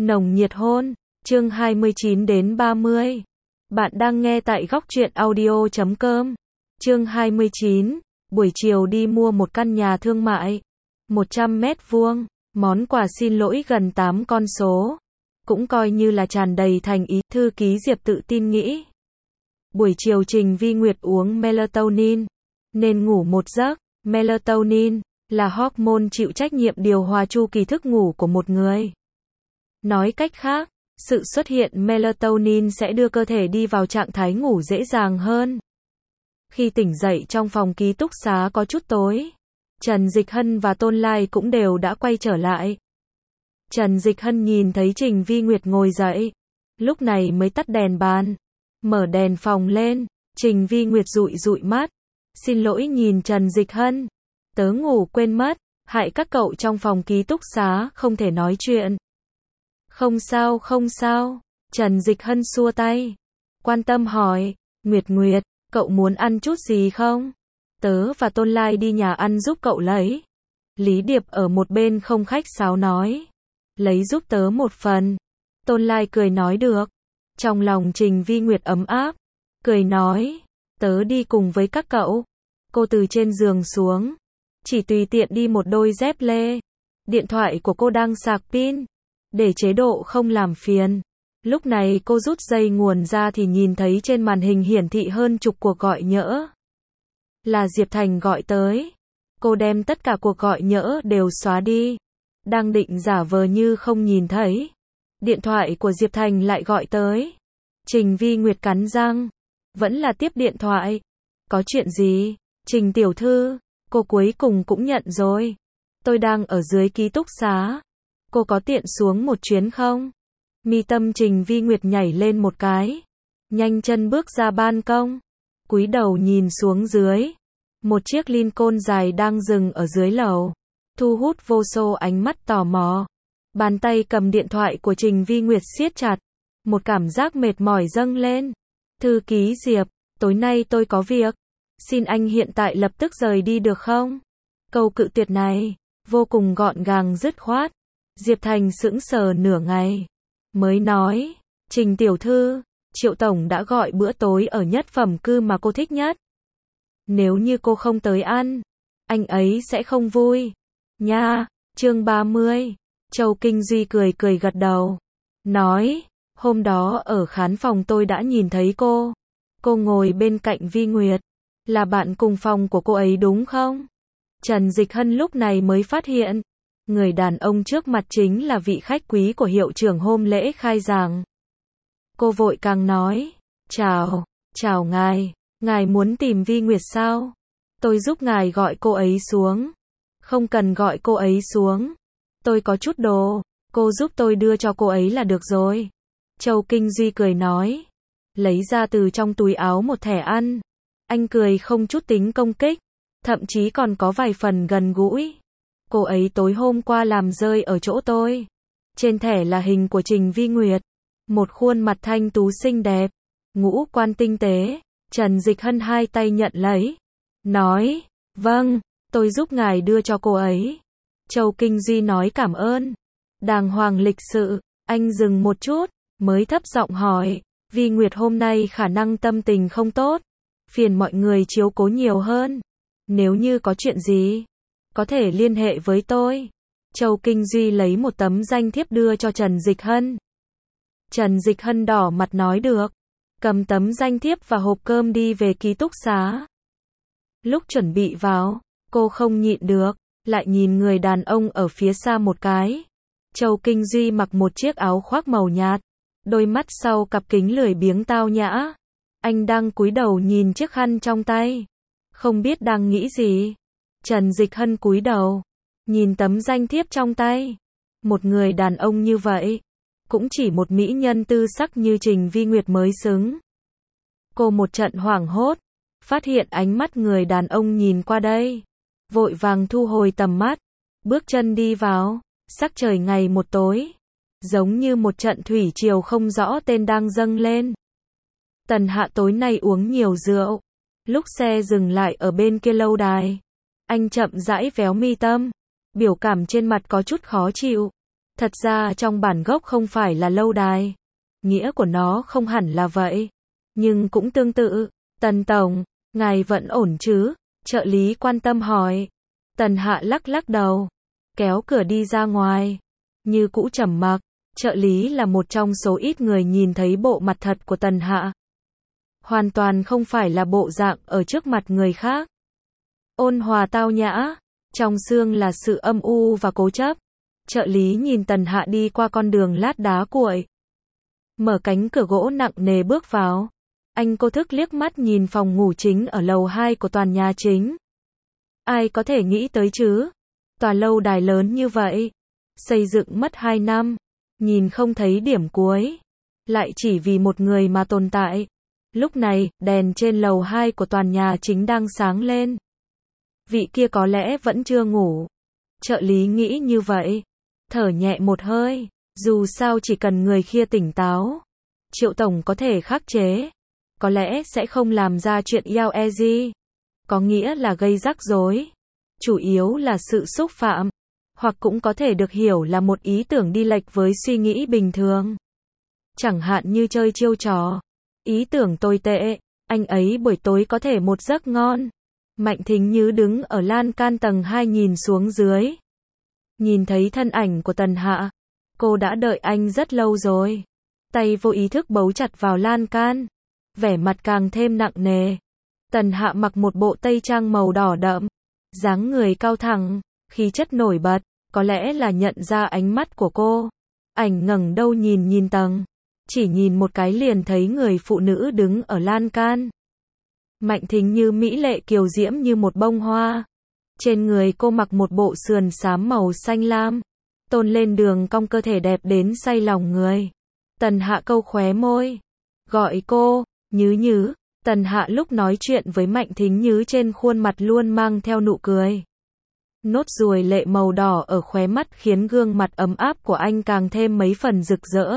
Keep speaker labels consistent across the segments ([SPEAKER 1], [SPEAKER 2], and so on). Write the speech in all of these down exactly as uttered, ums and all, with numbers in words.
[SPEAKER 1] Nồng nhiệt hôn, chương hai mươi chín đến ba mươi. Bạn đang nghe tại góc truyện audio chấm com. Chương hai mươi chín, buổi chiều đi mua một căn nhà thương mại, một trăm mét vuông, món quà xin lỗi gần tám con số. Cũng coi như là tràn đầy thành ý, thư ký Diệp tự tin nghĩ. Buổi chiều Trình Vi Nguyệt uống melatonin, nên ngủ một giấc. Melatonin là hormone chịu trách nhiệm điều hòa chu kỳ thức ngủ của một người. Nói cách khác, sự xuất hiện melatonin sẽ đưa cơ thể đi vào trạng thái ngủ dễ dàng hơn. Khi tỉnh dậy trong phòng ký túc xá có chút tối, Trần Dịch Hân và Tôn Lai cũng đều đã quay trở lại. Trần Dịch Hân nhìn thấy Trình Vi Nguyệt ngồi dậy, lúc này mới tắt đèn bàn, mở đèn phòng lên. Trình Vi Nguyệt dụi dụi mắt, xin lỗi nhìn Trần Dịch Hân, tớ ngủ quên mất, hại các cậu trong phòng ký túc xá không thể nói chuyện. Không sao không sao, Trần Dịch Hân xua tay, quan tâm hỏi, Nguyệt Nguyệt, cậu muốn ăn chút gì không? Tớ và Tôn Lai đi nhà ăn giúp cậu lấy. Lý Điệp ở một bên không khách sáo nói, lấy giúp tớ một phần. Tôn Lai cười nói được. Trong lòng Trình Vi Nguyệt ấm áp, cười nói, tớ đi cùng với các cậu. Cô từ trên giường xuống, chỉ tùy tiện đi một đôi dép lê. Điện thoại của cô đang sạc pin, để chế độ không làm phiền. Lúc này cô rút dây nguồn ra thì nhìn thấy trên màn hình hiển thị hơn chục cuộc gọi nhỡ. Là Diệp Thành gọi tới. Cô đem tất cả cuộc gọi nhỡ đều xóa đi. Đang định giả vờ như không nhìn thấy. Điện thoại của Diệp Thành lại gọi tới. Trình Vi Nguyệt cắn răng, vẫn là tiếp điện thoại. Có chuyện gì? Trình tiểu thư, cô cuối cùng cũng nhận rồi. Tôi đang ở dưới ký túc xá. Cô có tiện xuống một chuyến không? Mi tâm Trình Vi Nguyệt nhảy lên một cái, nhanh chân bước ra ban công, cúi đầu nhìn xuống dưới. Một chiếc Lincoln dài đang dừng ở dưới lầu, thu hút vô số ánh mắt tò mò. Bàn tay cầm điện thoại của Trình Vi Nguyệt siết chặt, một cảm giác mệt mỏi dâng lên. Thư ký Diệp, tối nay tôi có việc, xin anh hiện tại lập tức rời đi được không? Câu cự tuyệt này, vô cùng gọn gàng dứt khoát. Diệp Thành sững sờ nửa ngày, mới nói, Trình tiểu thư, Triệu tổng đã gọi bữa tối ở nhất phẩm cư mà cô thích nhất. Nếu như cô không tới ăn, anh ấy sẽ không vui. Nha, chương ba mươi, Châu Kinh Duy cười cười gật đầu, nói, hôm đó ở khán phòng tôi đã nhìn thấy cô. Cô ngồi bên cạnh Vi Nguyệt, là bạn cùng phòng của cô ấy đúng không? Trần Dịch Hân lúc này mới phát hiện, người đàn ông trước mặt chính là vị khách quý của hiệu trưởng hôm lễ khai giảng. Cô vội càng nói, chào, chào ngài, ngài muốn tìm Vi Nguyệt sao? Tôi giúp ngài gọi cô ấy xuống. Không cần gọi cô ấy xuống. Tôi có chút đồ, cô giúp tôi đưa cho cô ấy là được rồi. Châu Kinh Duy cười nói, lấy ra từ trong túi áo một thẻ ăn. Anh cười không chút tính công kích, thậm chí còn có vài phần gần gũi. Cô ấy tối hôm qua làm rơi ở chỗ tôi. Trên thẻ là hình của Trình Vi Nguyệt, một khuôn mặt thanh tú xinh đẹp, ngũ quan tinh tế. Trần Dịch Hân hai tay nhận lấy, nói, vâng, tôi giúp ngài đưa cho cô ấy. Châu Kinh Duy nói cảm ơn, đàng hoàng lịch sự. Anh dừng một chút, mới thấp giọng hỏi, Vi Nguyệt hôm nay khả năng tâm tình không tốt, phiền mọi người chiếu cố nhiều hơn. Nếu như có chuyện gì, có thể liên hệ với tôi. Châu Kinh Duy lấy một tấm danh thiếp đưa cho Trần Dịch Hân. Trần Dịch Hân đỏ mặt nói được, cầm tấm danh thiếp và hộp cơm đi về ký túc xá. Lúc chuẩn bị vào, cô không nhịn được, lại nhìn người đàn ông ở phía xa một cái. Châu Kinh Duy mặc một chiếc áo khoác màu nhạt, đôi mắt sau cặp kính lười biếng tao nhã. Anh đang cúi đầu nhìn chiếc khăn trong tay, không biết đang nghĩ gì. Trần Dịch Hân cúi đầu, nhìn tấm danh thiếp trong tay. Một người đàn ông như vậy, cũng chỉ một mỹ nhân tư sắc như Trình Vi Nguyệt mới xứng. Cô một trận hoảng hốt, phát hiện ánh mắt người đàn ông nhìn qua đây, vội vàng thu hồi tầm mắt, bước chân đi vào. Sắc trời ngày một tối, giống như một trận thủy triều không rõ tên đang dâng lên. Tần Hạ tối nay uống nhiều rượu. Lúc xe dừng lại ở bên kia lâu đài, anh chậm rãi véo mi tâm, biểu cảm trên mặt có chút khó chịu. Thật ra trong bản gốc không phải là lâu đài. Nghĩa của nó không hẳn là vậy. Nhưng cũng tương tự. Tần tổng, ngài vẫn ổn chứ? Trợ lý quan tâm hỏi. Tần Hạ lắc lắc đầu. Kéo cửa đi ra ngoài. Như cũ trầm mặc. Trợ lý là một trong số ít người nhìn thấy bộ mặt thật của Tần Hạ. Hoàn toàn không phải là bộ dạng ở trước mặt người khác. Ôn hòa tao nhã. Trong xương là sự âm u và cố chấp. Trợ lý nhìn Tần Hạ đi qua con đường lát đá cuội. Mở cánh cửa gỗ nặng nề bước vào. Anh vô thức liếc mắt nhìn phòng ngủ chính ở lầu hai của tòa nhà chính. Ai có thể nghĩ tới chứ? Tòa lâu đài lớn như vậy. Xây dựng mất hai năm. Nhìn không thấy điểm cuối. Lại chỉ vì một người mà tồn tại. Lúc này, đèn trên lầu hai của tòa nhà chính đang sáng lên. Vị kia có lẽ vẫn chưa ngủ. Trợ lý nghĩ như vậy. Thở nhẹ một hơi. Dù sao chỉ cần người kia tỉnh táo. Triệu tổng có thể khắc chế. Có lẽ sẽ không làm ra chuyện yao e gì. Có nghĩa là gây rắc rối. Chủ yếu là sự xúc phạm. Hoặc cũng có thể được hiểu là một ý tưởng đi lệch với suy nghĩ bình thường. Chẳng hạn như chơi chiêu trò. Ý tưởng tồi tệ. Anh ấy buổi tối có thể một giấc ngon. Mạnh Thính Như đứng ở lan can tầng hai nhìn xuống dưới. Nhìn thấy thân ảnh của Tần Hạ. Cô đã đợi anh rất lâu rồi. Tay vô ý thức bấu chặt vào lan can. Vẻ mặt càng thêm nặng nề. Tần Hạ mặc một bộ tây trang màu đỏ đậm. Dáng người cao thẳng, khí chất nổi bật. Có lẽ là nhận ra ánh mắt của cô. Ảnh ngẩng đầu nhìn nhìn tầng. Chỉ nhìn một cái liền thấy người phụ nữ đứng ở lan can. Mạnh Thính Như mỹ lệ kiều diễm như một bông hoa. Trên người cô mặc một bộ sườn xám màu xanh lam. Tôn lên đường cong cơ thể đẹp đến say lòng người. Tần Hạ câu khóe môi. Gọi cô, Nhứ Nhứ. Tần Hạ lúc nói chuyện với Mạnh Thính Như trên khuôn mặt luôn mang theo nụ cười. Nốt ruồi lệ màu đỏ ở khóe mắt khiến gương mặt ấm áp của anh càng thêm mấy phần rực rỡ.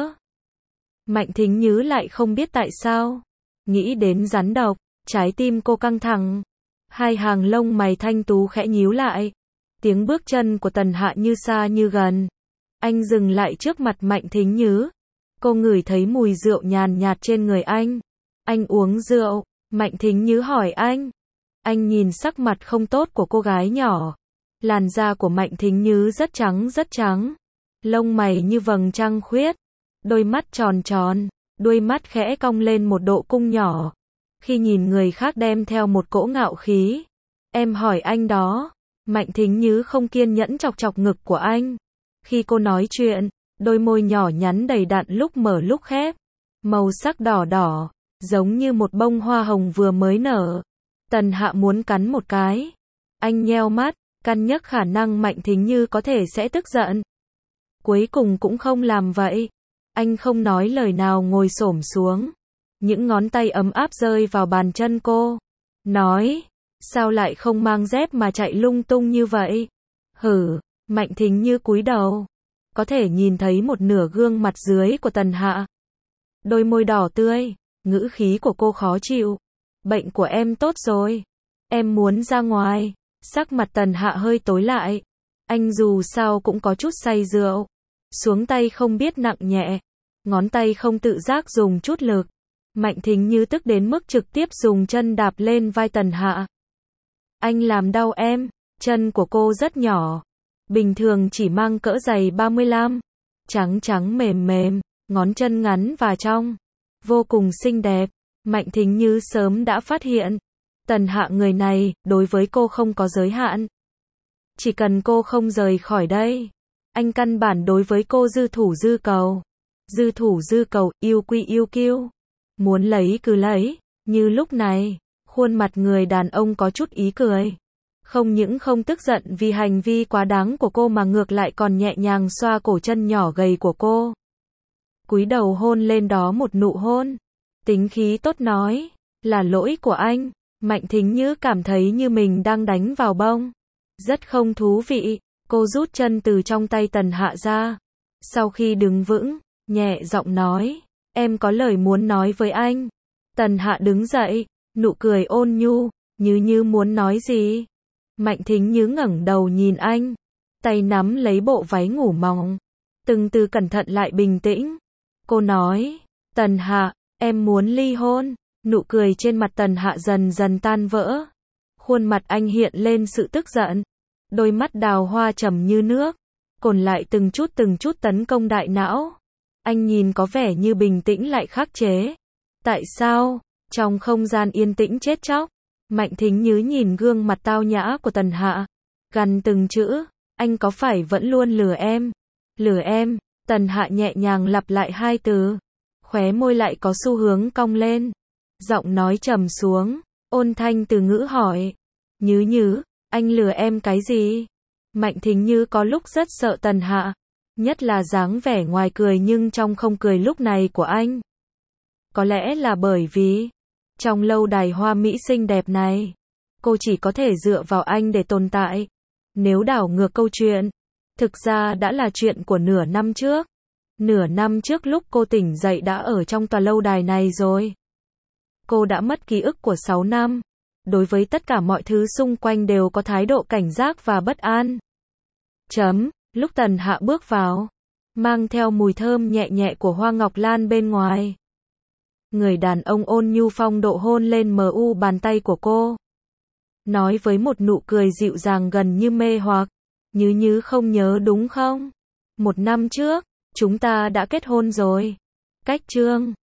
[SPEAKER 1] Mạnh Thính Như lại không biết tại sao. Nghĩ đến rắn độc, trái tim cô căng thẳng. Hai hàng lông mày thanh tú khẽ nhíu lại. Tiếng bước chân của Tần Hạ như xa như gần. Anh dừng lại trước mặt Mạnh Thính Như. Cô ngửi thấy mùi rượu nhàn nhạt trên người anh. Anh uống rượu. Mạnh Thính Như hỏi anh. Anh nhìn sắc mặt không tốt của cô gái nhỏ. Làn da của Mạnh Thính Như rất trắng rất trắng. Lông mày như vầng trăng khuyết. Đôi mắt tròn tròn. Đuôi mắt khẽ cong lên một độ cung nhỏ. Khi nhìn người khác đem theo một cỗ ngạo khí. Em hỏi anh đó. Mạnh Thính Như không kiên nhẫn chọc chọc ngực của anh. Khi cô nói chuyện, đôi môi nhỏ nhắn đầy đặn lúc mở lúc khép. Màu sắc đỏ đỏ, giống như một bông hoa hồng vừa mới nở. Tần Hạ muốn cắn một cái. Anh nheo mắt, cân nhắc khả năng Mạnh Thính Như có thể sẽ tức giận. Cuối cùng cũng không làm vậy. Anh không nói lời nào ngồi xổm xuống. Những ngón tay ấm áp rơi vào bàn chân cô. Nói, sao lại không mang dép mà chạy lung tung như vậy? Hử, Mạnh Thính Như cúi đầu. Có thể nhìn thấy một nửa gương mặt dưới của Tần Hạ. Đôi môi đỏ tươi, ngữ khí của cô khó chịu. Bệnh của em tốt rồi. Em muốn ra ngoài. Sắc mặt Tần Hạ hơi tối lại. Anh dù sao cũng có chút say rượu. Xuống tay không biết nặng nhẹ. Ngón tay không tự giác dùng chút lực. Mạnh Thính Như tức đến mức trực tiếp dùng chân đạp lên vai Tần Hạ. Anh làm đau em. Chân của cô rất nhỏ. Bình thường chỉ mang cỡ giày ba mươi lăm. Trắng trắng mềm mềm. Ngón chân ngắn và trong. Vô cùng xinh đẹp. Mạnh Thính Như sớm đã phát hiện. Tần Hạ người này, đối với cô không có giới hạn. Chỉ cần cô không rời khỏi đây. Anh căn bản đối với cô dư thủ dư cầu. Dư thủ dư cầu, yêu quy yêu kiêu. Muốn lấy cứ lấy. Như lúc này, khuôn mặt người đàn ông có chút ý cười. Không những không tức giận vì hành vi quá đáng của cô mà ngược lại còn nhẹ nhàng xoa cổ chân nhỏ gầy của cô. Cúi đầu hôn lên đó một nụ hôn. Tính khí tốt nói, là lỗi của anh. Mạnh Thính Như cảm thấy như mình đang đánh vào bông. Rất không thú vị. Cô rút chân từ trong tay Tần Hạ ra. Sau khi đứng vững, nhẹ giọng nói, em có lời muốn nói với anh. Tần Hạ đứng dậy, nụ cười ôn nhu, Như Như muốn nói gì? Mạnh Thính Như ngẩng đầu nhìn anh, tay nắm lấy bộ váy ngủ mỏng. từng từ cẩn thận lại bình tĩnh. Cô nói, Tần Hạ, em muốn ly hôn. Nụ cười trên mặt Tần Hạ dần dần tan vỡ. Khuôn mặt anh hiện lên sự tức giận. Đôi mắt đào hoa trầm như nước. Cồn lại từng chút từng chút tấn công đại não. Anh nhìn có vẻ như bình tĩnh lại khắc chế. Tại sao? Trong không gian yên tĩnh chết chóc, Mạnh Thính Như nhìn gương mặt tao nhã của Tần Hạ. Gằn từng chữ, anh có phải vẫn luôn lừa em? Lừa em? Tần Hạ nhẹ nhàng lặp lại hai từ. Khóe môi lại có xu hướng cong lên. Giọng nói trầm xuống, ôn thanh từ ngữ hỏi. Nhứ Nhứ, anh lừa em cái gì? Mạnh Thính Như có lúc rất sợ Tần Hạ. Nhất là dáng vẻ ngoài cười nhưng trong không cười lúc này của anh. Có lẽ là bởi vì, trong lâu đài hoa mỹ xinh đẹp này, cô chỉ có thể dựa vào anh để tồn tại. Nếu đảo ngược câu chuyện, thực ra đã là chuyện của nửa năm trước. Nửa năm trước lúc cô tỉnh dậy đã ở trong tòa lâu đài này rồi. Cô đã mất ký ức của sáu năm. Đối với tất cả mọi thứ xung quanh đều có thái độ cảnh giác và bất an. Chấm, lúc Tần Hạ bước vào, mang theo mùi thơm nhẹ nhẹ của hoa ngọc lan bên ngoài. Người đàn ông ôn nhu phong độ hôn lên mờ u bàn tay của cô. Nói với một nụ cười dịu dàng gần như mê hoặc. Nhứ Nhứ không nhớ đúng không? Một năm trước, chúng ta đã kết hôn rồi. Cách chương